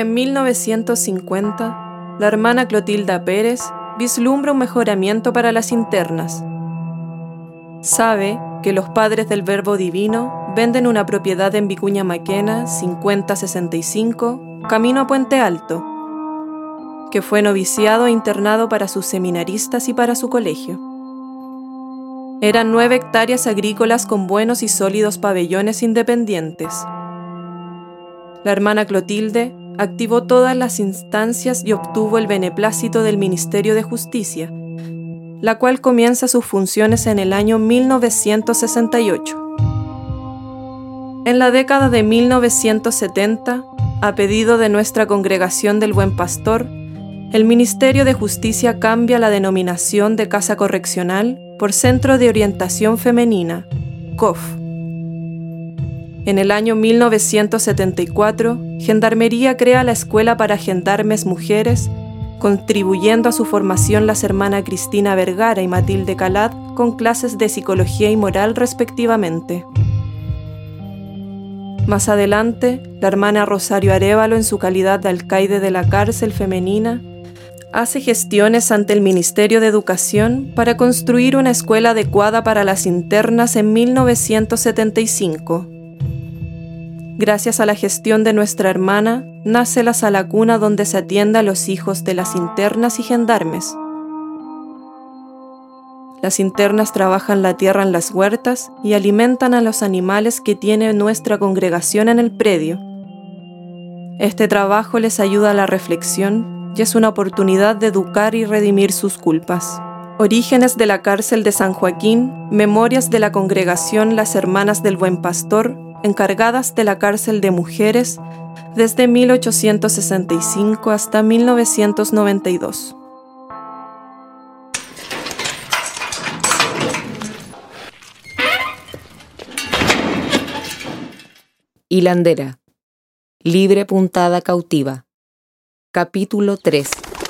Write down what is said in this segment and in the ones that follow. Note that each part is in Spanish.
En 1950, la hermana Clotilda Pérez vislumbra un mejoramiento para las internas. Sabe que los padres del Verbo Divino venden una propiedad en Vicuña Maquena 5065, camino a Puente Alto, que fue noviciado e internado para sus seminaristas y para su colegio. Eran 9 hectáreas agrícolas con buenos y sólidos pabellones independientes. La hermana Clotilde activó todas las instancias y obtuvo el beneplácito del Ministerio de Justicia, la cual comienza sus funciones en el año 1968. En la década de 1970, a pedido de nuestra Congregación del Buen Pastor, el Ministerio de Justicia cambia la denominación de Casa Correccional por Centro de Orientación Femenina, COF. En el año 1974, Gendarmería crea la Escuela para Gendarmes Mujeres, contribuyendo a su formación las hermanas Cristina Vergara y Matilde Calat con clases de psicología y moral respectivamente. Más adelante, la hermana Rosario Arévalo, en su calidad de alcaide de la cárcel femenina, hace gestiones ante el Ministerio de Educación para construir una escuela adecuada para las internas en 1975. Gracias a la gestión de nuestra hermana, nace la sala cuna donde se atiende a los hijos de las internas y gendarmes. Las internas trabajan la tierra en las huertas y alimentan a los animales que tiene nuestra congregación en el predio. Este trabajo les ayuda a la reflexión y es una oportunidad de educar y redimir sus culpas. Orígenes de la cárcel de San Joaquín, memorias de la congregación Las Hermanas del Buen Pastor, encargadas de la cárcel de mujeres desde 1865 hasta 1992. Hilandera. Libre puntada cautiva. Capítulo 3.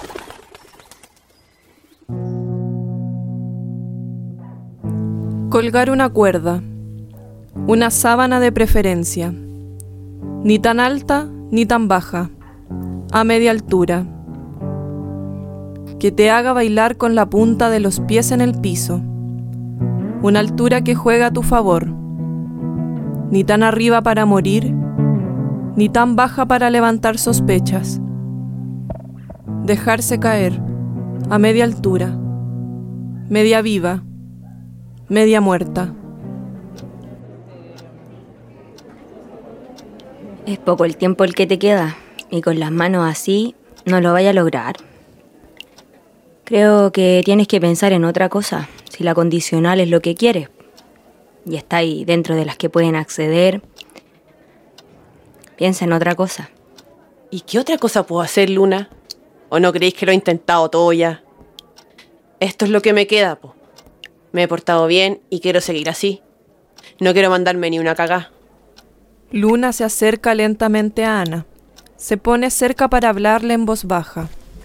Colgar una cuerda. Una sábana de preferencia. Ni tan alta ni tan baja. A media altura. Que te haga bailar con la punta de los pies en el piso. Una altura que juega a tu favor. Ni tan arriba para morir, ni tan baja para levantar sospechas. Dejarse caer, a media altura, media viva, media muerta. Es poco el tiempo el que te queda, y con las manos así no lo vaya a lograr. Creo que tienes que pensar en otra cosa, si la condicional es lo que quieres, y está ahí dentro de las que pueden acceder. Piensa en otra cosa. ¿Y qué otra cosa puedo hacer, Luna? ¿O no creéis que lo he intentado todo ya? Esto es lo que me queda, po. Me he portado bien y quiero seguir así. No quiero mandarme ni una cagá. Luna se acerca lentamente a Ana. Se pone cerca para hablarle en voz baja.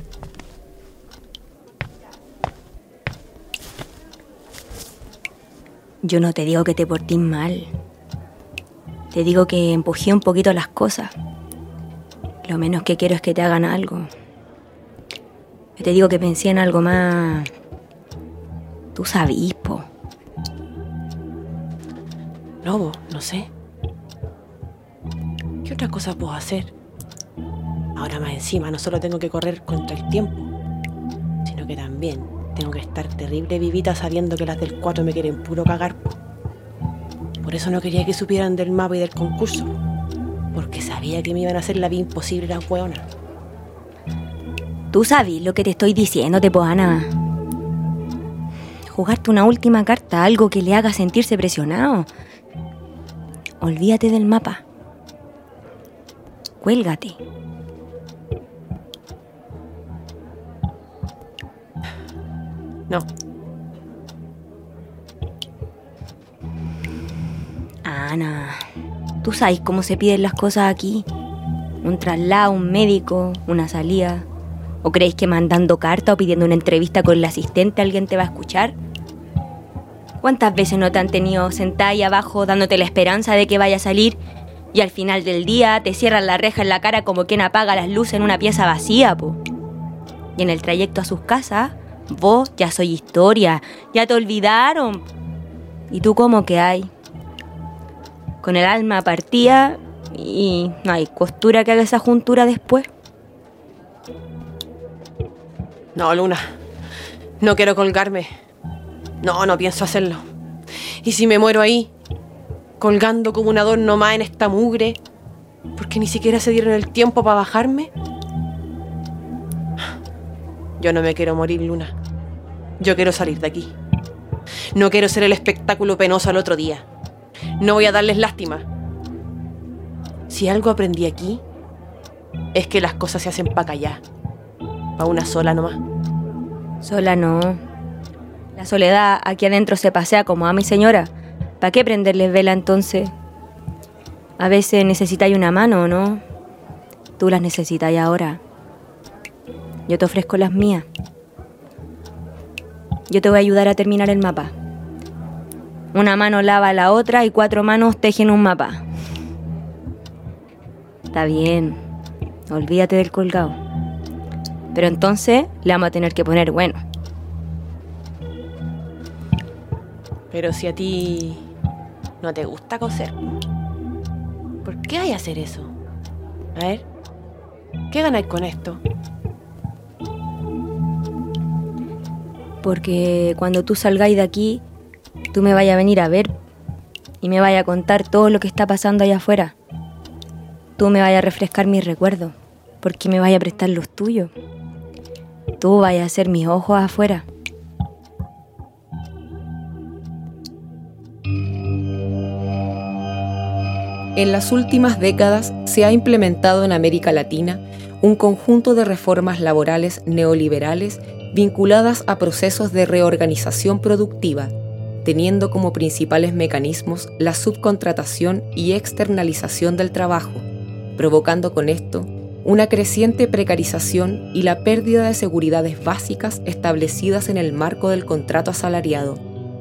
Yo no te digo que te portís mal. Te digo que empujé un poquito las cosas. Lo menos que quiero es que te hagan algo. Yo te digo que pensé en algo más. Tú sabís, po. Lobo, no sé. ¿Qué otra cosa puedo hacer? Ahora más encima, no solo tengo que correr contra el tiempo, sino que también tengo que estar terrible vivita sabiendo que las del 4 me quieren puro cagar. Por eso no quería que supieran del mapa y del concurso, porque sabía que me iban a hacer la vida imposible las hueonas. Tú sabes lo que te estoy diciendo, Ana. Jugarte una última carta, algo que le haga sentirse presionado. Olvídate del mapa. Cuélgate. No. Ana, tú sabes cómo se piden las cosas aquí. Un traslado, un médico, una salida. ¿O creéis que mandando carta o pidiendo una entrevista con el asistente alguien te va a escuchar? ¿Cuántas veces no te han tenido sentada ahí abajo dándote la esperanza de que vaya a salir Y al final del día te cierran la reja en la cara como quien apaga las luces en una pieza vacía, po. Y en el trayecto a sus casas, vos ya soy historia, ya te olvidaron. ¿Y tú cómo que hay? Con el alma partida y no hay costura que haga esa juntura después. No, Luna, no quiero colgarme. No pienso hacerlo. ¿Y si me muero ahí, colgando como un adorno más en esta mugre, porque ni siquiera se dieron el tiempo para bajarme? Yo no me quiero morir, Luna. Yo quiero salir de aquí. No quiero ser el espectáculo penoso al otro día. No voy a darles lástima. Si algo aprendí aquí, es que las cosas se hacen para callar. Pa' una sola nomás. Sola no. La soledad aquí adentro se pasea como ama y señora. ¿Para qué prenderles vela entonces? A veces necesitáis una mano, ¿no? Tú las necesitáis ahora. Yo te ofrezco las mías. Yo te voy a ayudar a terminar el mapa. Una mano lava a la otra y 4 manos tejen un mapa. Está bien. Olvídate del colgado. Pero entonces le vamos a tener que poner bueno. Pero si a ti no te gusta coser, ¿por qué hay que hacer eso? A ver, ¿qué ganáis con esto? Porque cuando tú salgáis de aquí, tú me vayas a venir a ver y me vayas a contar todo lo que está pasando allá afuera. Tú me vayas a refrescar mis recuerdos, porque me vayas a prestar los tuyos. Tú vayas a ser mis ojos afuera. En las últimas décadas se ha implementado en América Latina un conjunto de reformas laborales neoliberales vinculadas a procesos de reorganización productiva, teniendo como principales mecanismos la subcontratación y externalización del trabajo, provocando con esto una creciente precarización y la pérdida de seguridades básicas establecidas en el marco del contrato asalariado.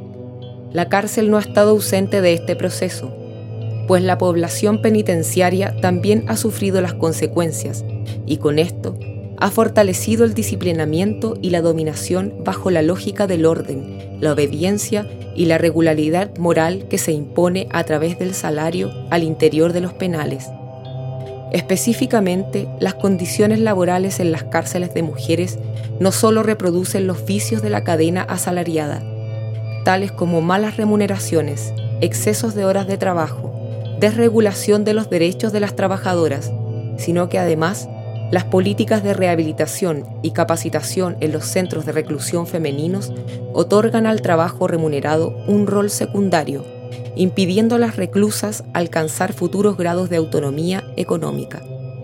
La cárcel no ha estado ausente de este proceso, pues la población penitenciaria también ha sufrido las consecuencias y con esto ha fortalecido el disciplinamiento y la dominación bajo la lógica del orden, la obediencia y la regularidad moral que se impone a través del salario al interior de los penales. Específicamente, las condiciones laborales en las cárceles de mujeres no solo reproducen los vicios de la cadena asalariada, tales como malas remuneraciones, excesos de horas de trabajo, desregulación de los derechos de las trabajadoras, sino que además las políticas de rehabilitación y capacitación en los centros de reclusión femeninos otorgan al trabajo remunerado un rol secundario, impidiendo a las reclusas alcanzar futuros grados de autonomía económica.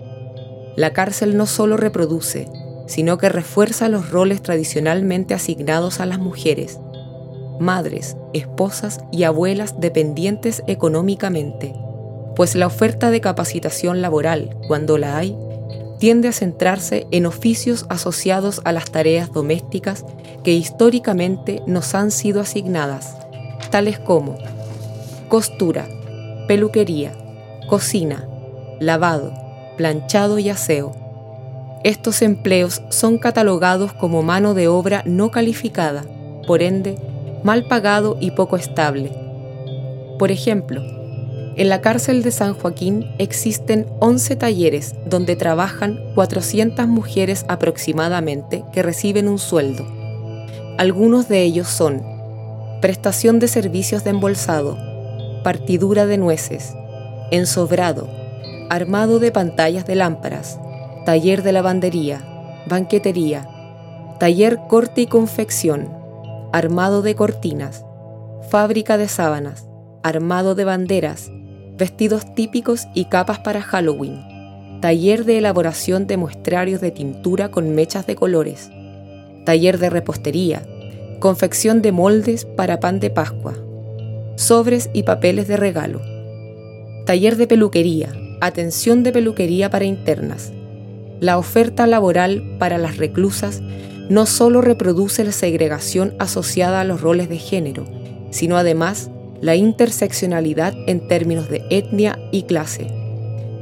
La cárcel no solo reproduce, sino que refuerza los roles tradicionalmente asignados a las mujeres, madres, esposas y abuelas dependientes económicamente, pues la oferta de capacitación laboral, cuando la hay, tiende a centrarse en oficios asociados a las tareas domésticas que históricamente nos han sido asignadas, tales como costura, peluquería, cocina, lavado, planchado y aseo. Estos empleos son catalogados como mano de obra no calificada, por ende, mal pagado y poco estable. Por ejemplo, en la cárcel de San Joaquín existen 11 talleres donde trabajan 400 mujeres aproximadamente que reciben un sueldo. Algunos de ellos son prestación de servicios de embolsado, partidura de nueces, ensobrado, armado de pantallas de lámparas, taller de lavandería, banquetería, taller corte y confección, armado de cortinas, fábrica de sábanas, armado de banderas, vestidos típicos y capas para Halloween, taller de elaboración de muestrarios de tintura con mechas de colores, taller de repostería, confección de moldes para pan de Pascua, sobres y papeles de regalo, taller de peluquería, atención de peluquería para internas. La oferta laboral para las reclusas no solo reproduce la segregación asociada a los roles de género, sino además la interseccionalidad en términos de etnia y clase,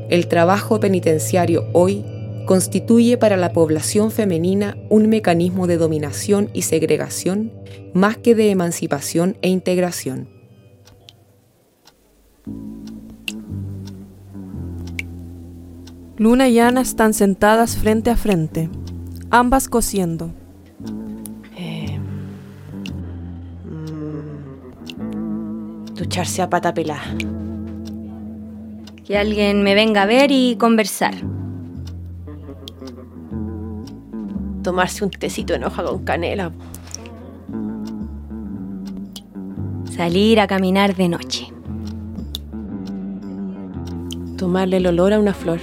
el trabajo penitenciario hoy constituye para la población femenina un mecanismo de dominación y segregación más que de emancipación e integración. Luna y Ana están sentadas frente a frente, ambas cosiendo. Ducharse a pata pelada. Que alguien me venga a ver y conversar. Tomarse un tecito en hoja con canela. Salir a caminar de noche. Tomarle el olor a una flor.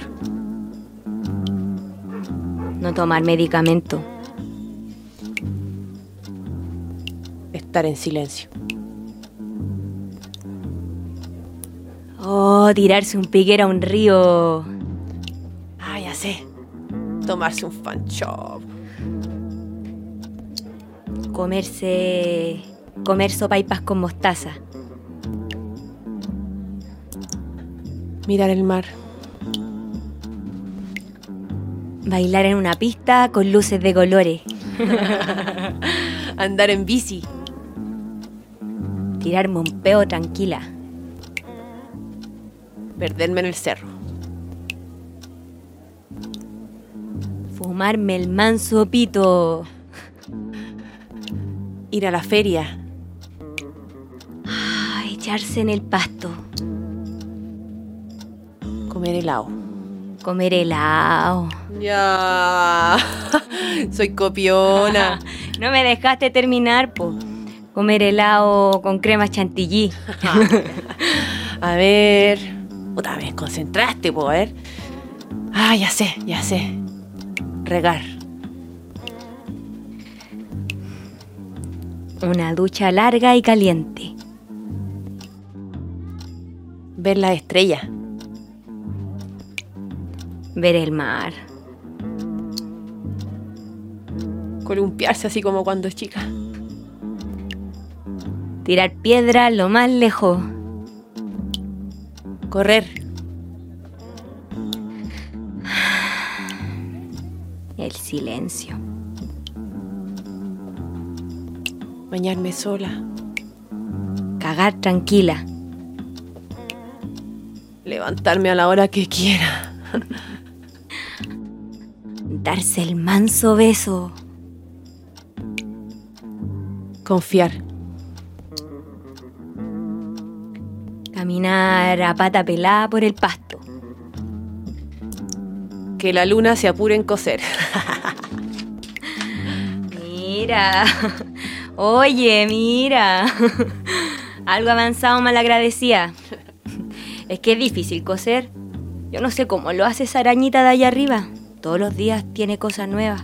No tomar medicamento. Estar en silencio. Oh, tirarse un piquero a un río. Ah, ya sé. Tomarse un fan shop. Comer sopaippas con mostaza. Mirar el mar. Bailar en una pista con luces de colores. Andar en bici. Tirarme un peo tranquila. Perderme en el cerro. Fumarme el manso pito. Ir a la feria. Echarse en el pasto. Comer helado. Comer helado. Ya. Soy copiona. No me dejaste terminar, po. Comer helado con crema chantilly. A ver. Otra vez, concentraste, po, a ver. Ah, ya sé. Regar. Una ducha larga y caliente. Ver las estrellas. Ver el mar. Columpiarse así como cuando es chica. Tirar piedra lo más lejos. Correr. El silencio. Bañarme sola. Cagar tranquila. Levantarme a la hora que quiera. Darse el manso beso. Confiar. Caminar a pata pelada por el pasto. Que la luna se apure en coser. Mira. Oye, mira. Algo avanzado malagradecida. Es que es difícil coser. Yo no sé cómo lo hace esa arañita de allá arriba. Todos los días tiene cosas nuevas.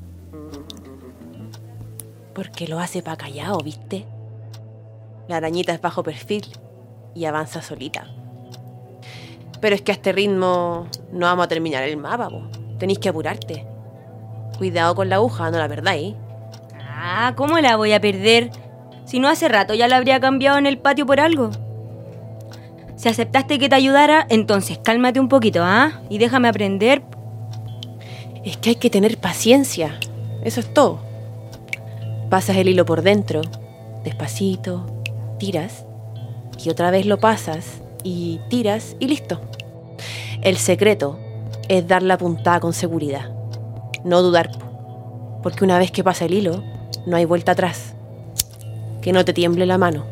Porque lo hace pa' callado, ¿viste? La arañita es bajo perfil y avanza solita. Pero es que a este ritmo no vamos a terminar el mapa, po. Tenéis que apurarte. Cuidado con la aguja, no la perdáis. Ah, ¿cómo la voy a perder? Si no hace rato ya la habría cambiado en el patio por algo. Si aceptaste que te ayudara, entonces cálmate un poquito, ¿ah? Y déjame aprender. Es que hay que tener paciencia. Eso es todo. Pasas el hilo por dentro, despacito, tiras, y otra vez lo pasas, y tiras, y listo. El secreto es dar la puntada con seguridad. No dudar, porque una vez que pasa el hilo, no hay vuelta atrás. Que no te tiemble la mano.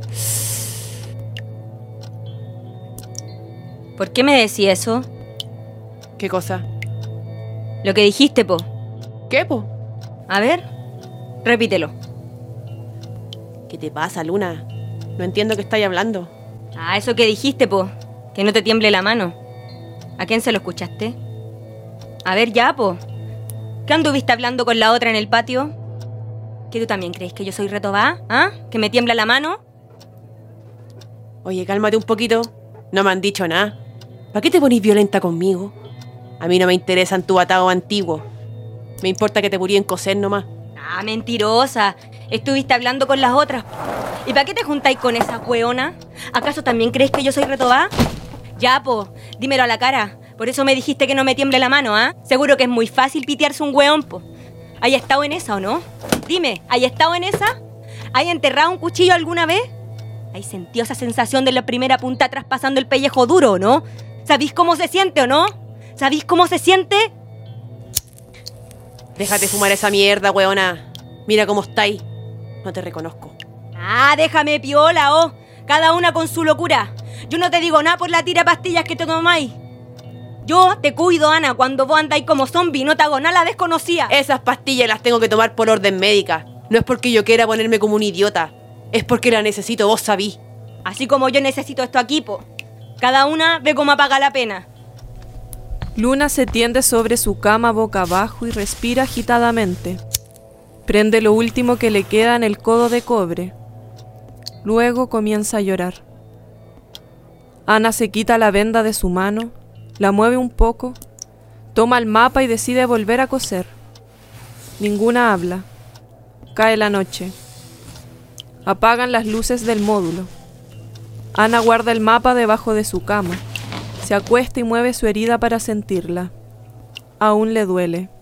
¿Por qué me decís eso? ¿Qué cosa? Lo que dijiste, po. ¿Qué, po? A ver, repítelo. ¿Qué te pasa, Luna? No entiendo qué estáis hablando. Ah, eso que dijiste, po. Que no te tiemble la mano. ¿A quién se lo escuchaste? A ver, ya, po. ¿Qué anduviste hablando con la otra en el patio? ¿Que tú también crees que yo soy retobá? ¿Ah? ¿Que me tiembla la mano? Oye, cálmate un poquito. No me han dicho nada. ¿Para qué te ponís violenta conmigo? A mí no me interesan tu atado antiguo. Me importa que te purí en coser nomás. Ah, mentirosa. Estuviste hablando con las otras. ¿Y para qué te juntáis con esa hueona? ¿Acaso también crees que yo soy retobá? Ya, po, dímelo a la cara. Por eso me dijiste que no me tiemble la mano, ¿ah? Seguro que es muy fácil pitearse un hueón, po. ¿Hay estado en esa o no? Dime, ¿hay estado en esa? ¿Hay enterrado un cuchillo alguna vez? ¿Hay sentido esa sensación de la primera punta traspasando el pellejo duro o no? ¿Sabís cómo se siente o no? ¿Sabís cómo se siente? Déjate fumar esa mierda, weona. Mira cómo estáis. No te reconozco. Ah, déjame piola, oh. Cada una con su locura. Yo no te digo nada por la tira pastillas que te tomáis. Yo te cuido, Ana, cuando vos andáis como zombie, no te hago nada, la desconocía. Esas pastillas las tengo que tomar por orden médica. No es porque yo quiera ponerme como un idiota. Es porque la necesito, vos sabí. Así como yo necesito esto aquí, po. Cada una ve cómo apaga la pena. Luna se tiende sobre su cama boca abajo y respira agitadamente. Prende lo último que le queda en el codo de cobre. Luego comienza a llorar. Ana se quita la venda de su mano, la mueve un poco, toma el mapa y decide volver a coser. Ninguna habla. Cae la noche. Apagan las luces del módulo. Ana guarda el mapa debajo de su cama. Se acuesta y mueve su herida para sentirla. Aún le duele.